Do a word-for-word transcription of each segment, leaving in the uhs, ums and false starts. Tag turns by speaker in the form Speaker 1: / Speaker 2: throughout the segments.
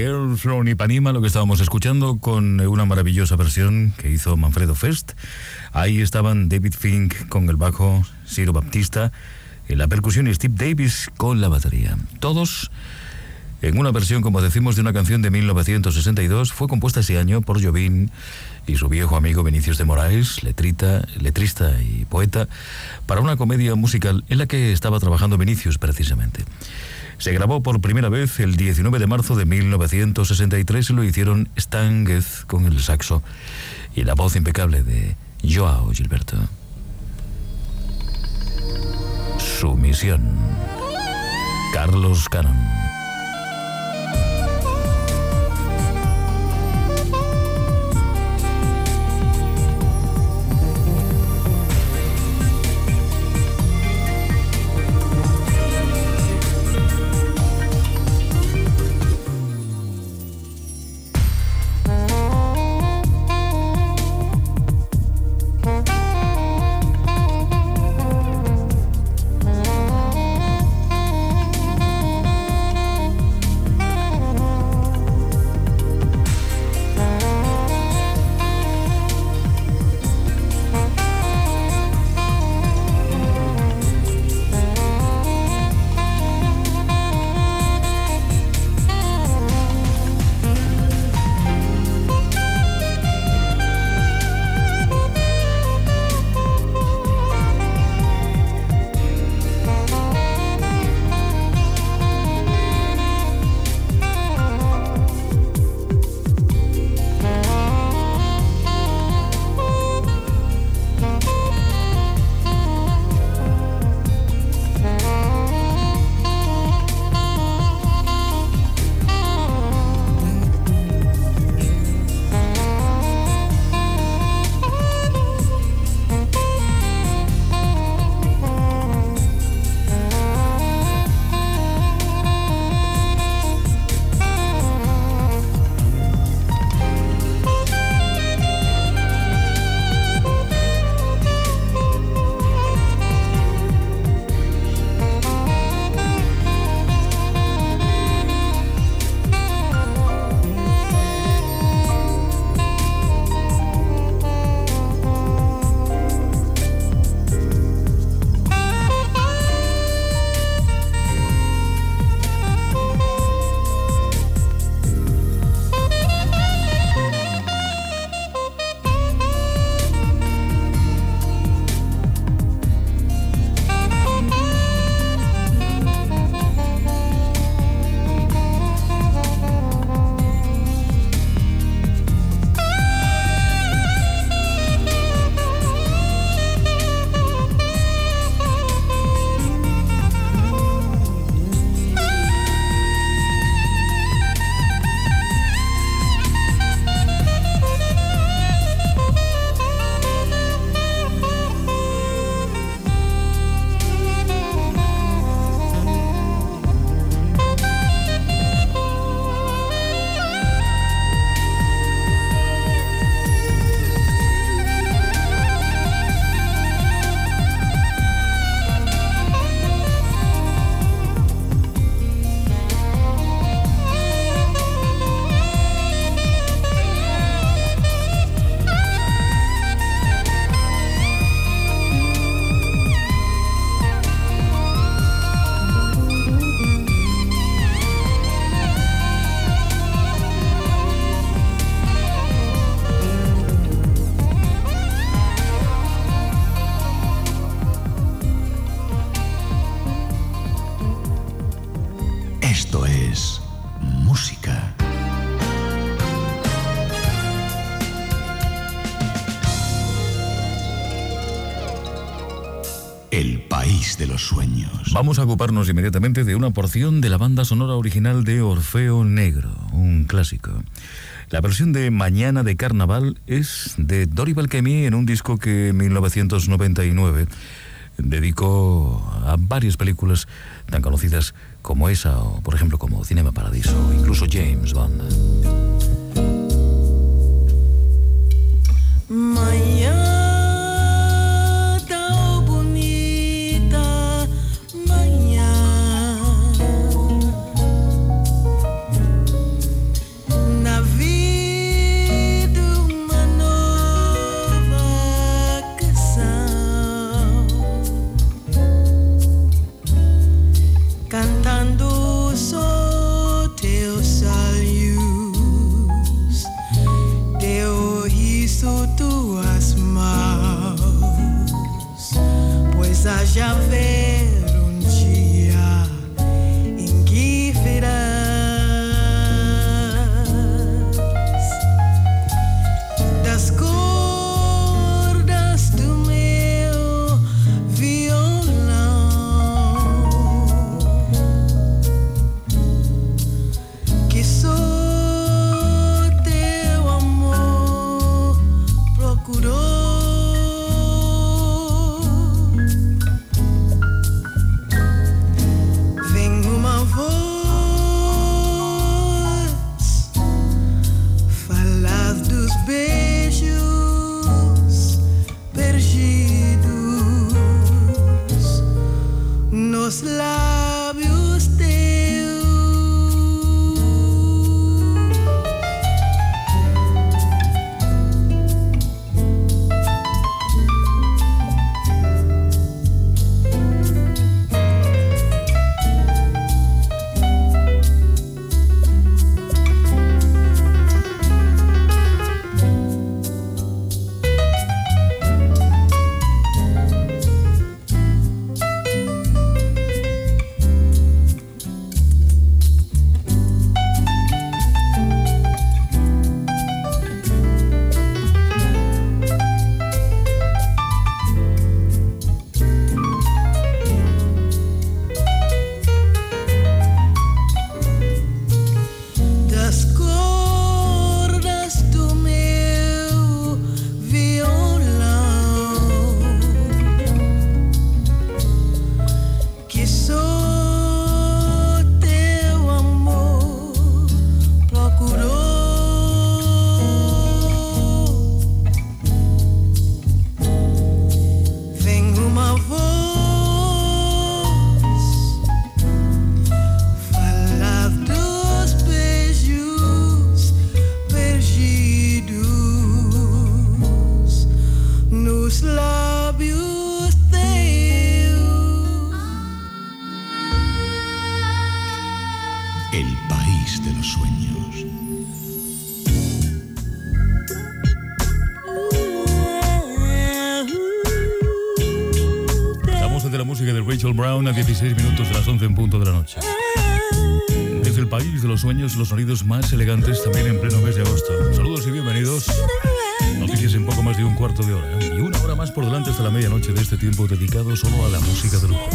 Speaker 1: Girl from Ipanema, lo que estábamos escuchando, con una maravillosa versión que hizo Manfredo Fest. Ahí estaban David Fink con el bajo, Ciro Baptista en la percusión y Steve Davis con la batería. Todos en una versión, como decimos, de una canción de mil novecientos sesenta y dos. Fue compuesta ese año por Jobim y su viejo amigo Vinicius de Moraes, letrita, letrista y poeta, para una comedia musical en la que estaba trabajando Vinicius precisamente. Se grabó por primera vez el diecinueve de marzo de mil novecientos sesenta y tres y lo hicieron Stan Getz con el saxo y la voz impecable de Joao Gilberto. Sumisión. Carlos Cannon.
Speaker 2: De los sueños.
Speaker 1: Vamos a ocuparnos inmediatamente de una porción de la banda sonora original de Orfeo Negro, un clásico. La versión de Mañana de Carnaval es de Dori Balkemi en un disco que en mil novecientos noventa y nueve dedicó a varias películas tan conocidas como esa, o por ejemplo como Cinema Paradiso, o incluso James Bond.
Speaker 3: Mañana
Speaker 2: el país de los sueños.
Speaker 1: Estamos ante la música de Rachel Brown a dieciséis minutos de las once en punto de la noche. Desde el país de los sueños, los sonidos más elegantes también en pleno mes de agosto. Saludos y bienvenidos. Noticias en poco más de un cuarto de hora, ¿eh? Y una hora más por delante hasta la medianoche de este tiempo dedicado solo a la música de lujo.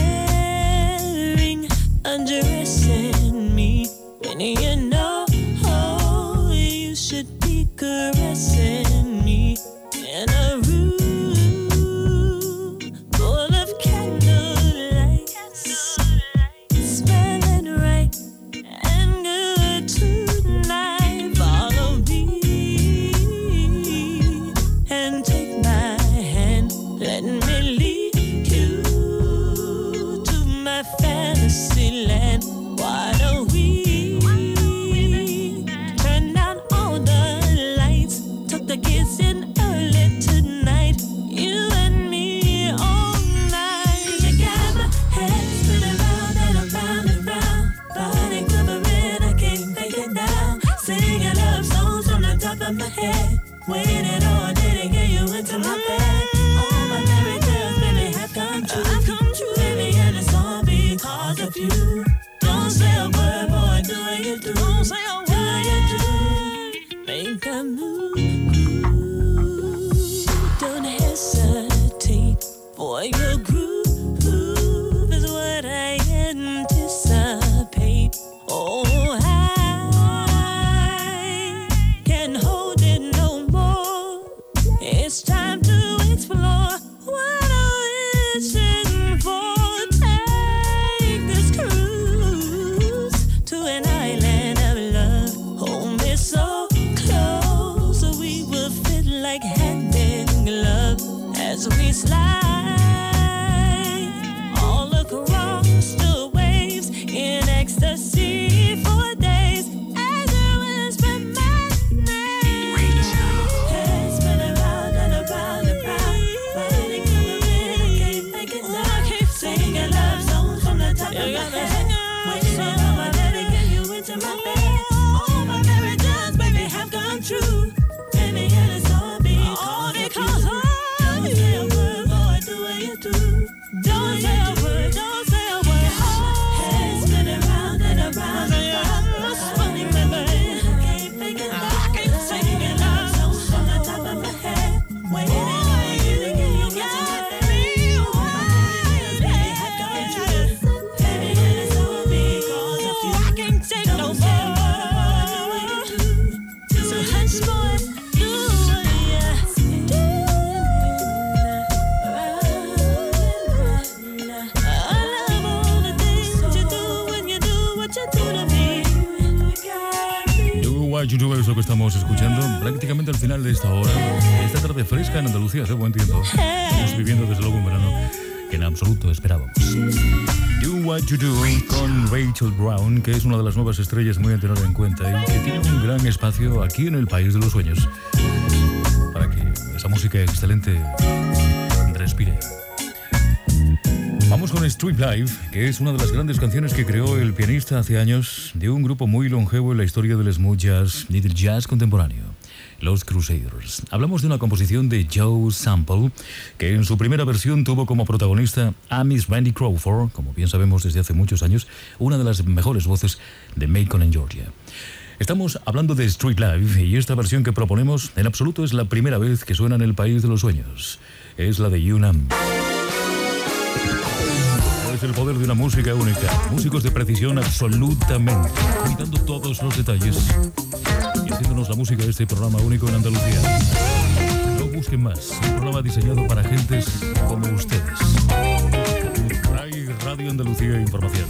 Speaker 1: YouTube es lo que estamos escuchando prácticamente al final de esta hora. Esta tarde fresca en Andalucía, hace buen tiempo. Estamos viviendo desde luego un verano que en absoluto esperábamos. Do What You Do con Rachel Brown, que es una de las nuevas estrellas muy a tener en cuenta y que tiene un gran espacio aquí en el país de los sueños para que esa música excelente respire. Vamos con Street Life, que es una de las grandes canciones que creó el pianista hace años de un grupo muy longevo en la historia del smooth jazz y del jazz contemporáneo, los Crusaders. Hablamos de una composición de Joe Sample, que en su primera versión tuvo como protagonista a Miss Randy Crawford, como bien sabemos desde hace muchos años, una de las mejores voces de Macon en Georgia. Estamos hablando de Street Life y esta versión que proponemos en absoluto es la primera vez que suena en el país de los sueños. Es la de Yunam. Es el poder de una música única. Músicos de precisión absolutamente, cuidando todos los detalles y haciéndonos la música de este programa único en Andalucía. No busquen más. Un programa diseñado para gentes como ustedes. Ray Radio Andalucía Información.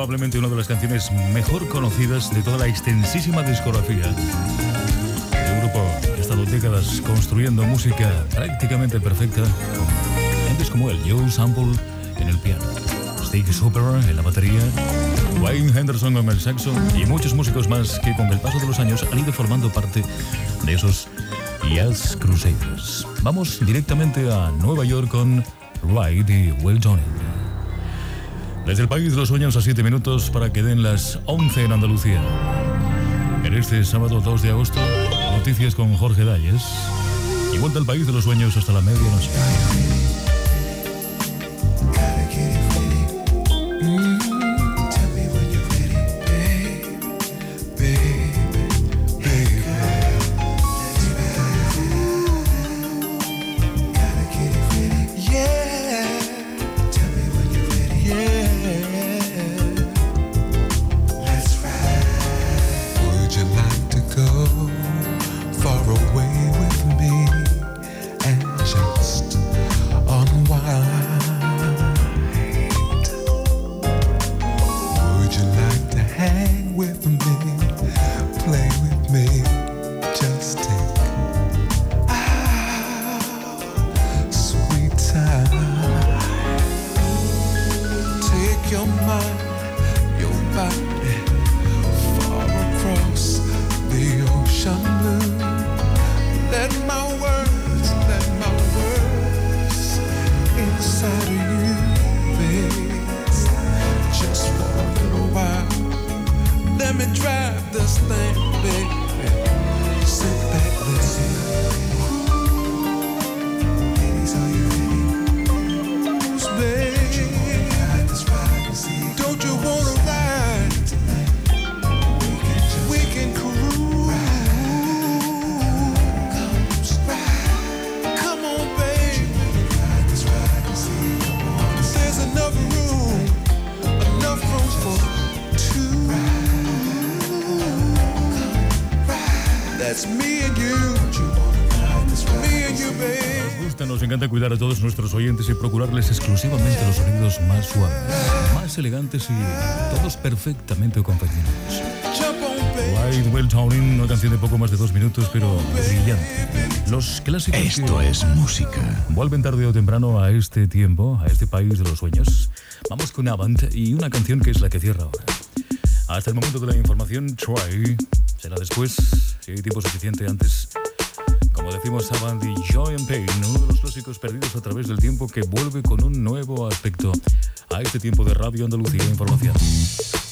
Speaker 1: probablemente una de las canciones mejor conocidas de toda la extensísima discografía. El grupo ha estado décadas construyendo música prácticamente perfecta, con gentes como el Joe Sample en el piano, Steve Super en la batería, Wayne Henderson en el saxo y muchos músicos más que con el paso de los años han ido formando parte de esos Jazz Crusaders. Vamos directamente a Nueva York con Ride y Will Johnny. Desde el país de los sueños a siete minutos para que den las once en Andalucía. En este sábado dos de agosto, noticias con Jorge Dalles y vuelta al país de los sueños hasta la medianoche. Cuidar a todos nuestros oyentes y procurarles exclusivamente los sonidos más suaves, más elegantes y todos perfectamente confeccionados. White Will Towning, una canción de poco más de dos minutos, pero brillante. Los clásicos.
Speaker 2: Esto es música.
Speaker 1: Vuelven tarde o temprano a este tiempo, a este país de los sueños. Vamos con Avant y una canción que es la que cierra ahora. Hasta el momento de la información, Try. Será después, si hay tiempo suficiente antes. Como decimos, Avant y Joy and Pain, uno de los clásicos perdidos a través del tiempo que vuelve con un nuevo aspecto a este tiempo de Radio Andalucía Información.